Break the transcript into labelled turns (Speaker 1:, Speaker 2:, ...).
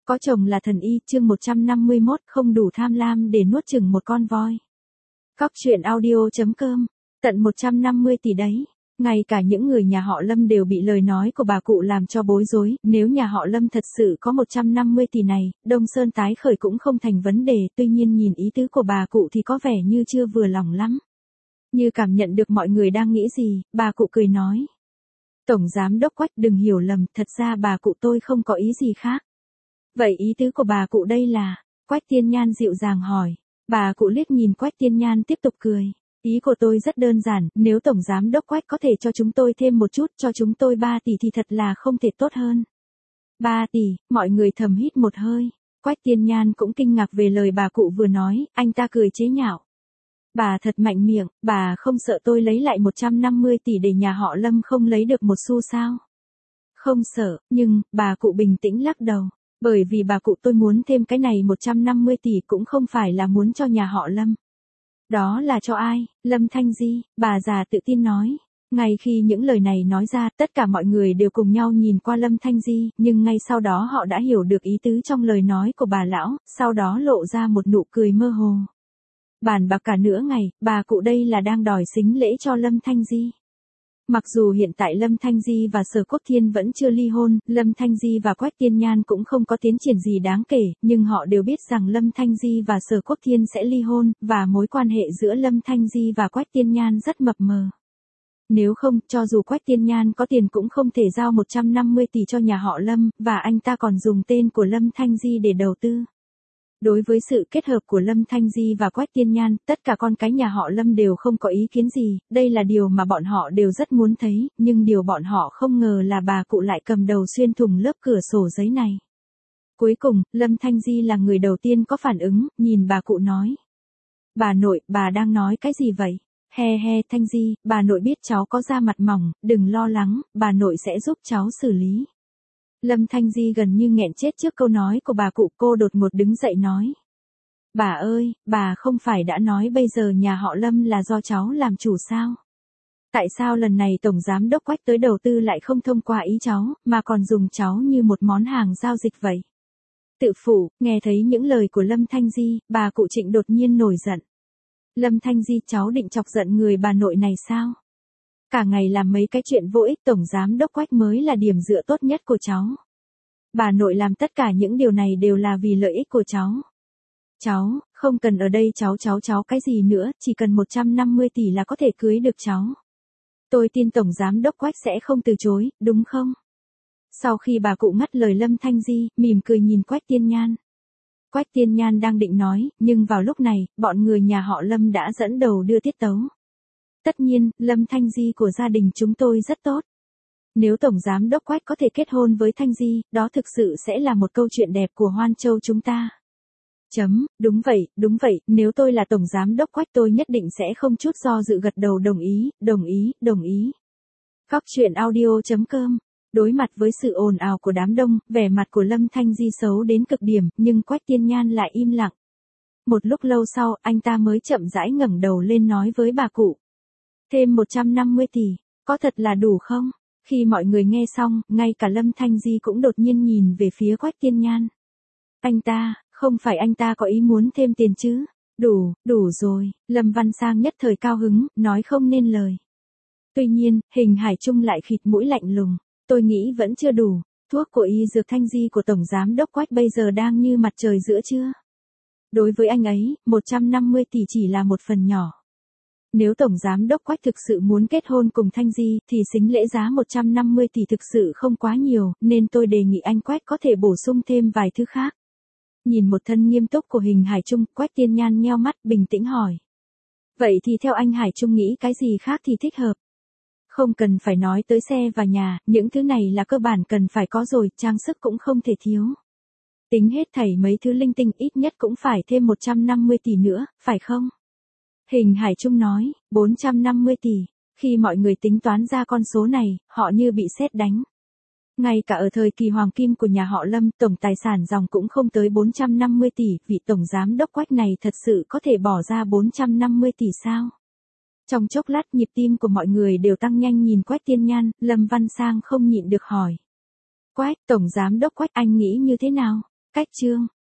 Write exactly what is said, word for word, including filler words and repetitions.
Speaker 1: Có chồng là thần y, chương một trăm năm mươi mốt, không đủ tham lam để nuốt chửng một con voi. Cóc truyện audio chấm com, tận một trăm năm mươi tỷ đấy. Ngay cả những người nhà họ Lâm đều bị lời nói của bà cụ làm cho bối rối, nếu nhà họ Lâm thật sự có một trăm năm mươi tỷ này, Đông Sơn tái khởi cũng không thành vấn đề, tuy nhiên nhìn ý tứ của bà cụ thì có vẻ như chưa vừa lòng lắm. Như cảm nhận được mọi người đang nghĩ gì, bà cụ cười nói. Tổng giám đốc Quách đừng hiểu lầm, thật ra bà cụ tôi không có ý gì khác. Vậy ý tứ của bà cụ đây là, Quách Tiên Nhan dịu dàng hỏi. Bà cụ liếc nhìn Quách Tiên Nhan tiếp tục cười. Ý của tôi rất đơn giản, nếu Tổng Giám Đốc Quách có thể cho chúng tôi thêm một chút, cho chúng tôi ba tỷ thì thật là không thể tốt hơn. ba tỷ, mọi người thầm hít một hơi. Quách Tiên Nhan cũng kinh ngạc về lời bà cụ vừa nói, anh ta cười chế nhạo. Bà thật mạnh miệng, bà không sợ tôi lấy lại một trăm năm mươi tỷ để nhà họ Lâm không lấy được một xu sao? Không sợ, nhưng, bà cụ bình tĩnh lắc đầu. Bởi vì bà cụ tôi muốn thêm cái này một trăm năm mươi tỷ cũng không phải là muốn cho nhà họ Lâm. Đó là cho ai? Lâm Thanh Di, bà già tự tin nói. Ngay khi những lời này nói ra, tất cả mọi người đều cùng nhau nhìn qua Lâm Thanh Di, nhưng ngay sau đó họ đã hiểu được ý tứ trong lời nói của bà lão, sau đó lộ ra một nụ cười mơ hồ. Bàn bạc cả nửa ngày, bà cụ đây là đang đòi sính lễ cho Lâm Thanh Di. Mặc dù hiện tại Lâm Thanh Di và Sở Quốc Thiên vẫn chưa ly hôn, Lâm Thanh Di và Quách Tiên Nhan cũng không có tiến triển gì đáng kể, nhưng họ đều biết rằng Lâm Thanh Di và Sở Quốc Thiên sẽ ly hôn, và mối quan hệ giữa Lâm Thanh Di và Quách Tiên Nhan rất mập mờ. Nếu không, cho dù Quách Tiên Nhan có tiền cũng không thể giao một trăm năm mươi tỷ cho nhà họ Lâm, và anh ta còn dùng tên của Lâm Thanh Di để đầu tư. Đối với sự kết hợp của Lâm Thanh Di và Quách Tiên Nhan, tất cả con cái nhà họ Lâm đều không có ý kiến gì, đây là điều mà bọn họ đều rất muốn thấy, nhưng điều bọn họ không ngờ là bà cụ lại cầm đầu xuyên thủng lớp cửa sổ giấy này. Cuối cùng, Lâm Thanh Di là người đầu tiên có phản ứng, nhìn bà cụ nói. Bà nội, bà đang nói cái gì vậy? He he Thanh Di, bà nội biết cháu có da mặt mỏng, đừng lo lắng, bà nội sẽ giúp cháu xử lý. Lâm Thanh Di gần như nghẹn chết trước câu nói của bà cụ, cô đột ngột đứng dậy nói. Bà ơi, bà không phải đã nói bây giờ nhà họ Lâm là do cháu làm chủ sao? Tại sao lần này Tổng Giám Đốc Quách tới đầu tư lại không thông qua ý cháu, mà còn dùng cháu như một món hàng giao dịch vậy? Tự phụ, nghe thấy những lời của Lâm Thanh Di, bà cụ Trịnh đột nhiên nổi giận. Lâm Thanh Di, cháu định chọc giận người bà nội này sao? Cả ngày làm mấy cái chuyện vô ích, Tổng Giám Đốc Quách mới là điểm dựa tốt nhất của cháu. Bà nội làm tất cả những điều này đều là vì lợi ích của cháu. Cháu, không cần ở đây cháu cháu cháu cái gì nữa, chỉ cần một trăm năm mươi tỷ là có thể cưới được cháu. Tôi tin Tổng Giám Đốc Quách sẽ không từ chối, đúng không? Sau khi bà cụ ngắt lời Lâm Thanh Di, mỉm cười nhìn Quách Tiên Nhan. Quách Tiên Nhan đang định nói, nhưng vào lúc này, bọn người nhà họ Lâm đã dẫn đầu đưa tiết tấu. Tất nhiên, Lâm Thanh Di của gia đình chúng tôi rất tốt. Nếu Tổng Giám Đốc Quách có thể kết hôn với Thanh Di, đó thực sự sẽ là một câu chuyện đẹp của Hoan Châu chúng ta. Chấm, đúng vậy, đúng vậy, nếu tôi là Tổng Giám Đốc Quách tôi nhất định sẽ không chút do dự gật đầu đồng ý, đồng ý, đồng ý. Cóc truyện audio chấm com. Đối mặt với sự ồn ào của đám đông, vẻ mặt của Lâm Thanh Di xấu đến cực điểm, nhưng Quách Tiên Nhan lại im lặng. Một lúc lâu sau, anh ta mới chậm rãi ngẩng đầu lên nói với bà cụ. Thêm một trăm năm mươi tỷ, có thật là đủ không? Khi mọi người nghe xong, ngay cả Lâm Thanh Di cũng đột nhiên nhìn về phía Quách Tiên Nhan. Anh ta, không phải anh ta có ý muốn thêm tiền chứ? Đủ, đủ rồi, Lâm Văn Sang nhất thời cao hứng, nói không nên lời. Tuy nhiên, Hình Hải Trung lại khịt mũi lạnh lùng. Tôi nghĩ vẫn chưa đủ, thuốc của y dược Thanh Di của Tổng Giám Đốc Quách bây giờ đang như mặt trời giữa trưa. Đối với anh ấy, một trăm năm mươi tỷ chỉ là một phần nhỏ. Nếu Tổng Giám Đốc Quách thực sự muốn kết hôn cùng Thanh Di, thì sính lễ giá một trăm năm mươi tỷ thực sự không quá nhiều, nên tôi đề nghị anh Quách có thể bổ sung thêm vài thứ khác. Nhìn một thân nghiêm túc của Hình Hải Trung, Quách Tiên Nhan nheo mắt bình tĩnh hỏi. Vậy thì theo anh Hải Trung nghĩ cái gì khác thì thích hợp? Không cần phải nói tới xe và nhà, những thứ này là cơ bản cần phải có rồi, trang sức cũng không thể thiếu. Tính hết thảy mấy thứ linh tinh ít nhất cũng phải thêm một trăm năm mươi tỷ nữa, phải không? Hình Hải Trung nói, bốn trăm năm mươi tỷ, khi mọi người tính toán ra con số này, họ như bị sét đánh. Ngay cả ở thời kỳ hoàng kim của nhà họ Lâm, tổng tài sản dòng cũng không tới bốn trăm năm mươi tỷ, vị Tổng Giám Đốc Quách này thật sự có thể bỏ ra bốn trăm năm mươi tỷ sao? Trong chốc lát nhịp tim của mọi người đều tăng nhanh nhìn Quách Tiên Nhan, Lâm Văn Sang không nhịn được hỏi. Quách, Tổng Giám Đốc Quách anh nghĩ như thế nào? Cách chương